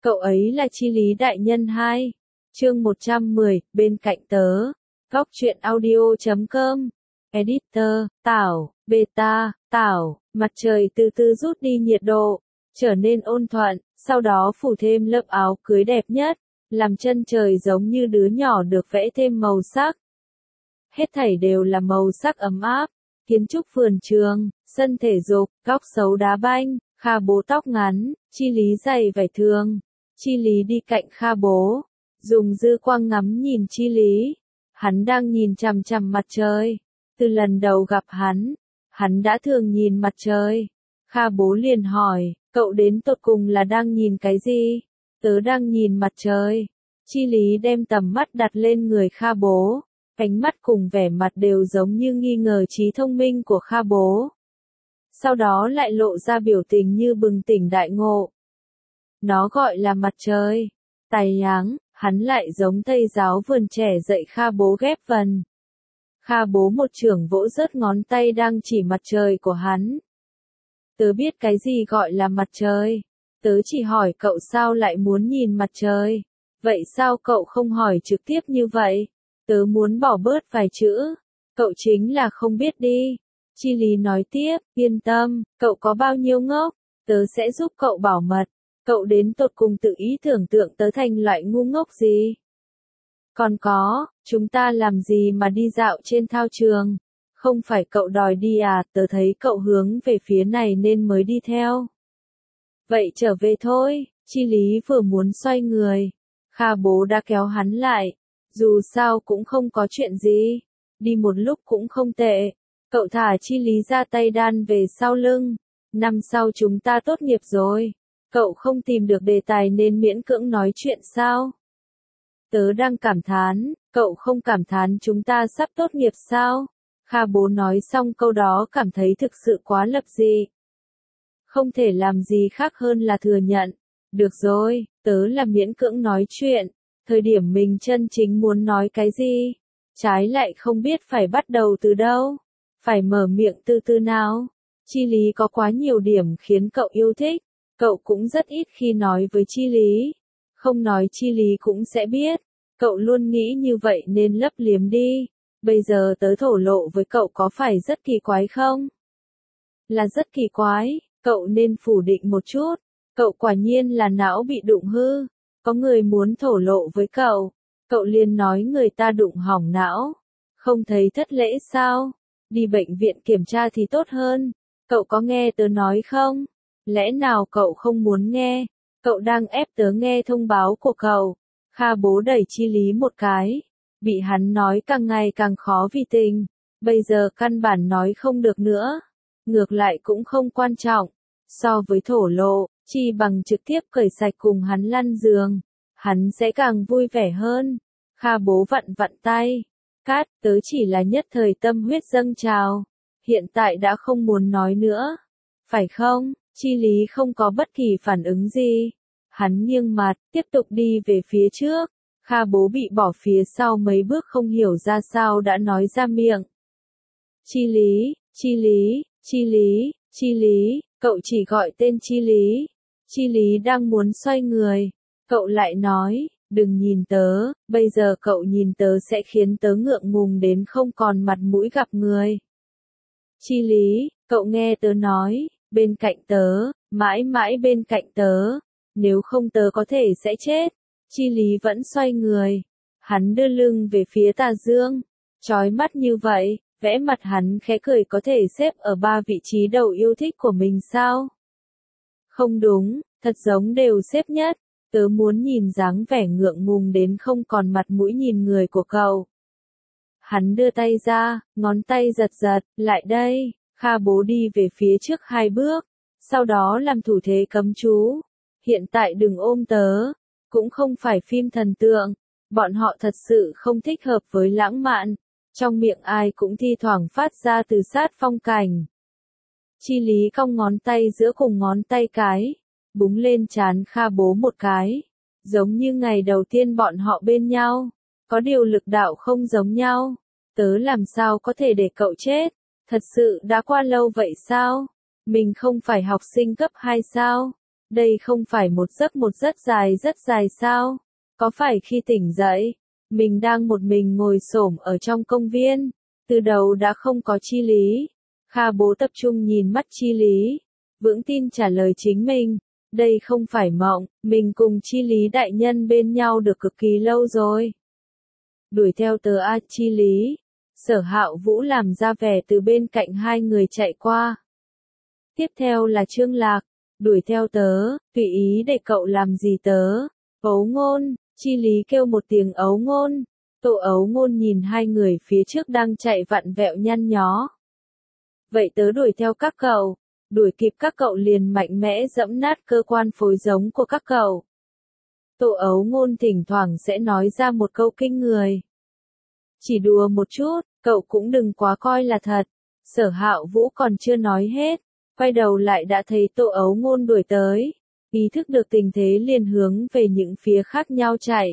Cậu ấy là Chi Lý đại nhân 2. Chương 110, bên cạnh tớ. Góc truyện audio.com. Editor, Tảo, Beta, Tảo. Mặt trời từ từ rút đi nhiệt độ, trở nên ôn thuận, sau đó phủ thêm lớp áo cưới đẹp nhất, làm chân trời giống như đứa nhỏ được vẽ thêm màu sắc. Hết thảy đều là màu sắc ấm áp, kiến trúc vườn trường, sân thể dục, góc xấu đá banh, Kha Bố tóc ngắn, Chi Lý giày vải thường. Chi Lý đi cạnh Kha Bố, dùng dư quang ngắm nhìn Chi Lý. Hắn đang nhìn chằm chằm mặt trời. Từ lần đầu gặp hắn đã thường nhìn mặt trời. Kha Bố liền hỏi, cậu đến tột cùng là đang nhìn cái gì? Tớ đang nhìn mặt trời. Chi Lý đem tầm mắt đặt lên người Kha Bố. Ánh mắt cùng vẻ mặt đều giống như nghi ngờ trí thông minh của Kha Bố. Sau đó lại lộ ra biểu tình như bừng tỉnh đại ngộ. Nó gọi là mặt trời. Tài nháng, hắn lại giống thầy giáo vườn trẻ dạy Kha Bố ghép vần. Kha Bố một chưởng vỗ rớt ngón tay đang chỉ mặt trời của hắn. Tớ biết cái gì gọi là mặt trời. Tớ chỉ hỏi cậu sao lại muốn nhìn mặt trời. Vậy sao cậu không hỏi trực tiếp như vậy? Tớ muốn bỏ bớt vài chữ. Cậu chính là không biết đi. Chi Lý nói tiếp, yên tâm, cậu có bao nhiêu ngốc, tớ sẽ giúp cậu bảo mật. Cậu đến tột cùng tự ý tưởng tượng tớ thành loại ngu ngốc gì? Còn có, chúng ta làm gì mà đi dạo trên thao trường? Không phải cậu đòi đi à, tớ thấy cậu hướng về phía này nên mới đi theo. Vậy trở về thôi, Chi Lý vừa muốn xoay người. Kha Bố đã kéo hắn lại. Dù sao cũng không có chuyện gì. Đi một lúc cũng không tệ. Cậu thả Chi Lý ra tay đan về sau lưng. Năm sau chúng ta tốt nghiệp rồi. Cậu không tìm được đề tài nên miễn cưỡng nói chuyện sao? Tớ đang cảm thán, cậu không cảm thán chúng ta sắp tốt nghiệp sao? Kha Bố nói xong câu đó cảm thấy thực sự quá lập dị. Không thể làm gì khác hơn là thừa nhận. Được rồi, tớ là miễn cưỡng nói chuyện. Thời điểm mình chân chính muốn nói cái gì? Trái lại không biết phải bắt đầu từ đâu. Phải mở miệng từ từ nào? Chi Lý có quá nhiều điểm khiến cậu yêu thích. Cậu cũng rất ít khi nói với Chi Lý. Không nói Chi Lý cũng sẽ biết. Cậu luôn nghĩ như vậy nên lấp liếm đi. Bây giờ tớ thổ lộ với cậu có phải rất kỳ quái không? Là rất kỳ quái, cậu nên phủ định một chút. Cậu quả nhiên là não bị đụng hư. Có người muốn thổ lộ với cậu. Cậu liền nói người ta đụng hỏng não. Không thấy thất lễ sao? Đi bệnh viện kiểm tra thì tốt hơn. Cậu có nghe tớ nói không? Lẽ nào cậu không muốn nghe? Cậu đang ép tớ nghe thông báo của cậu. Kha Bố đẩy Chi Lý một cái. Bị hắn nói càng ngày càng khó vì tình. Bây giờ căn bản nói không được nữa. Ngược lại cũng không quan trọng. So với thổ lộ, chi bằng trực tiếp cởi sạch cùng hắn lăn giường. Hắn sẽ càng vui vẻ hơn. Kha Bố vặn vặn tay. Cát, tớ chỉ là nhất thời tâm huyết dâng trào. Hiện tại đã không muốn nói nữa. Phải không? Chi Lý không có bất kỳ phản ứng gì. Hắn nghiêng mặt, tiếp tục đi về phía trước. Kha Bố bị bỏ phía sau mấy bước không hiểu ra sao đã nói ra miệng. Chi Lý, Chi Lý, Chi Lý, Chi Lý, cậu chỉ gọi tên Chi Lý. Chi Lý đang muốn xoay người. Cậu lại nói, đừng nhìn tớ, bây giờ cậu nhìn tớ sẽ khiến tớ ngượng ngùng đến không còn mặt mũi gặp người. Chi Lý, cậu nghe tớ nói, bên cạnh tớ, mãi mãi bên cạnh tớ, nếu không tớ có thể sẽ chết. Chi Lý vẫn xoay người. Hắn đưa lưng về phía tà dương. Chói mắt như vậy, vẽ mặt hắn khẽ cười có thể xếp ở 3 vị trí đầu yêu thích của mình sao? Không đúng, thật giống đều xếp nhất. Tớ muốn nhìn dáng vẻ ngượng ngùng đến không còn mặt mũi nhìn người của cậu. Hắn đưa tay ra, ngón tay giật giật, lại đây. Kha Bố đi về phía trước 2 bước. Sau đó làm thủ thế cấm chú. Hiện tại đừng ôm tớ. Cũng không phải phim thần tượng. Bọn họ thật sự không thích hợp với lãng mạn. Trong miệng ai cũng thi thoảng phát ra từ sát phong cảnh. Chi Lý cong ngón tay giữa cùng ngón tay cái. Búng lên trán Kha Bố một cái. Giống như ngày đầu tiên bọn họ bên nhau. Có điều lực đạo không giống nhau. Tớ làm sao có thể để cậu chết? Thật sự đã qua lâu vậy sao? Mình không phải học sinh cấp 2 sao? Đây không phải một giấc rất dài sao? Có phải khi tỉnh dậy, mình đang một mình ngồi xổm ở trong công viên, từ đầu đã không có Chi Lý. Kha bố tập trung nhìn mắt Chi Lý, vững tin trả lời chính mình, đây không phải mộng, mình cùng Chi Lý đại nhân bên nhau được cực kỳ lâu rồi. Đuổi theo tớ a Chi Lý. Sở Hạo Vũ làm ra vẻ từ bên cạnh hai người chạy qua. Tiếp theo là Trương Lạc, đuổi theo tớ, tùy ý để cậu làm gì tớ. Ấu Ngôn, Chi Lý kêu một tiếng Ấu Ngôn. Tô Ấu Ngôn nhìn hai người phía trước đang chạy vặn vẹo nhăn nhó. Vậy tớ đuổi theo các cậu, đuổi kịp các cậu liền mạnh mẽ dẫm nát cơ quan phối giống của các cậu. Tô Ấu Ngôn thỉnh thoảng sẽ nói ra một câu kinh người. Chỉ đùa một chút, cậu cũng đừng quá coi là thật. Sở Hạo Vũ còn chưa nói hết, quay đầu lại đã thấy Tô Ấu Ngôn đuổi tới, ý thức được tình thế liền hướng về những phía khác nhau chạy.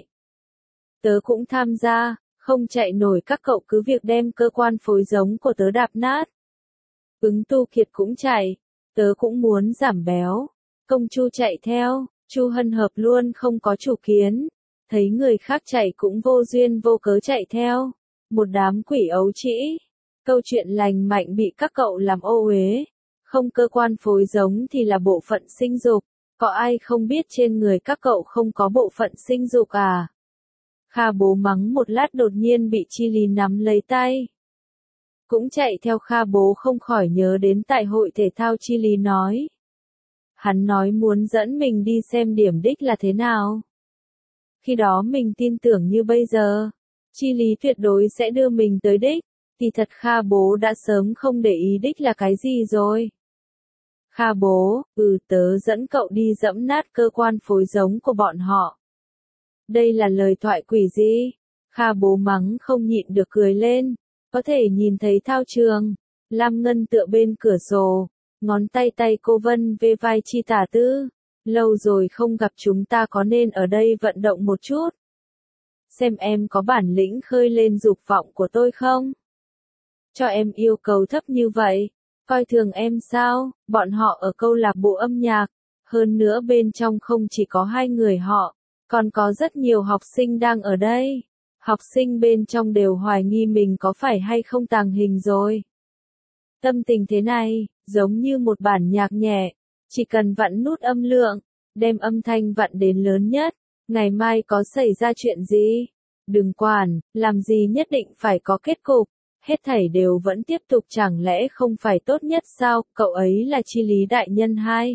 Tớ cũng tham gia, không chạy nổi các cậu cứ việc đem cơ quan phối giống của tớ đạp nát. Ứng Tu Kiệt cũng chạy, tớ cũng muốn giảm béo. Công Chu chạy theo, Chu Hân Hợp luôn không có chủ kiến, thấy người khác chạy cũng vô duyên vô cớ chạy theo. Một đám quỷ ấu trĩ. Câu chuyện lành mạnh bị các cậu làm ô uế. Không cơ quan phối giống thì là bộ phận sinh dục. Có ai không biết trên người các cậu không có bộ phận sinh dục à? Kha bố mắng một lát đột nhiên bị Chi Lý nắm lấy tay. Cũng chạy theo Kha bố không khỏi nhớ đến tại hội thể thao Chi Lý nói. Hắn nói muốn dẫn mình đi xem điểm đích là thế nào. Khi đó mình tin tưởng như bây giờ. Chi Lý tuyệt đối sẽ đưa mình tới đích, thì thật Kha bố đã sớm không để ý đích là cái gì rồi. Kha bố, tớ dẫn cậu đi dẫm nát cơ quan phối giống của bọn họ. Đây là lời thoại quỷ gì? Kha bố mắng không nhịn được cười lên, có thể nhìn thấy thao trường. Lam Ngân tựa bên cửa sổ, ngón tay cô Vân về vai Chi Tả Tư. Lâu rồi không gặp chúng ta có nên ở đây vận động một chút. Xem em có bản lĩnh khơi lên dục vọng của tôi không? Cho em yêu cầu thấp như vậy, coi thường em sao? Bọn họ ở câu lạc bộ âm nhạc, hơn nữa bên trong không chỉ có hai người họ, còn có rất nhiều học sinh đang ở đây. Học sinh bên trong đều hoài nghi mình có phải hay không tàng hình rồi. Tâm tình thế này, giống như một bản nhạc nhẹ, chỉ cần vặn nút âm lượng, đem âm thanh vặn đến lớn nhất. Ngày mai có xảy ra chuyện gì? Đừng quản, làm gì nhất định phải có kết cục. Hết thảy đều vẫn tiếp tục chẳng lẽ không phải tốt nhất sao? Cậu ấy là Chi Lý đại nhân hai.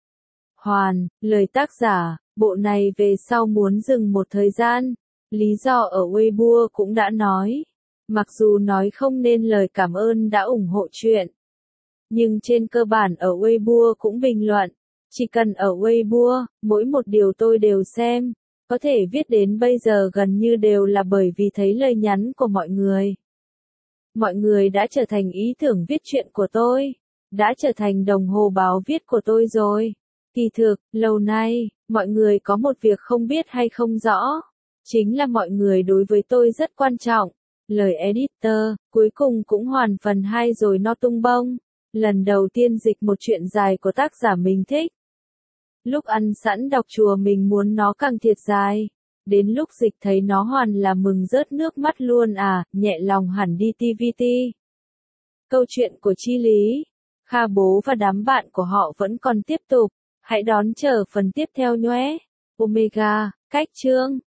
Hoàn, lời tác giả, bộ này về sau muốn dừng một thời gian. Lý do ở Weibo cũng đã nói. Mặc dù nói không nên lời cảm ơn đã ủng hộ chuyện. Nhưng trên cơ bản ở Weibo cũng bình luận. Chỉ cần ở Weibo, mỗi một điều tôi đều xem. Có thể viết đến bây giờ gần như đều là bởi vì thấy lời nhắn của mọi người. Mọi người đã trở thành ý tưởng viết chuyện của tôi. Đã trở thành đồng hồ báo viết của tôi rồi. Kỳ thực, lâu nay, mọi người có một việc không biết hay không rõ. Chính là mọi người đối với tôi rất quan trọng. Lời editor, cuối cùng cũng hoàn phần 2 rồi no tung bông. Lần đầu tiên dịch một chuyện dài của tác giả mình thích. Lúc ăn sẵn đọc chùa mình muốn nó càng thiệt dài. Đến lúc dịch thấy nó hoàn là mừng rớt nước mắt luôn à, nhẹ lòng hẳn đi TVT. Câu chuyện của Chi Lý, Kha bố và đám bạn của họ vẫn còn tiếp tục. Hãy đón chờ phần tiếp theo nhé. Omega, cách chương.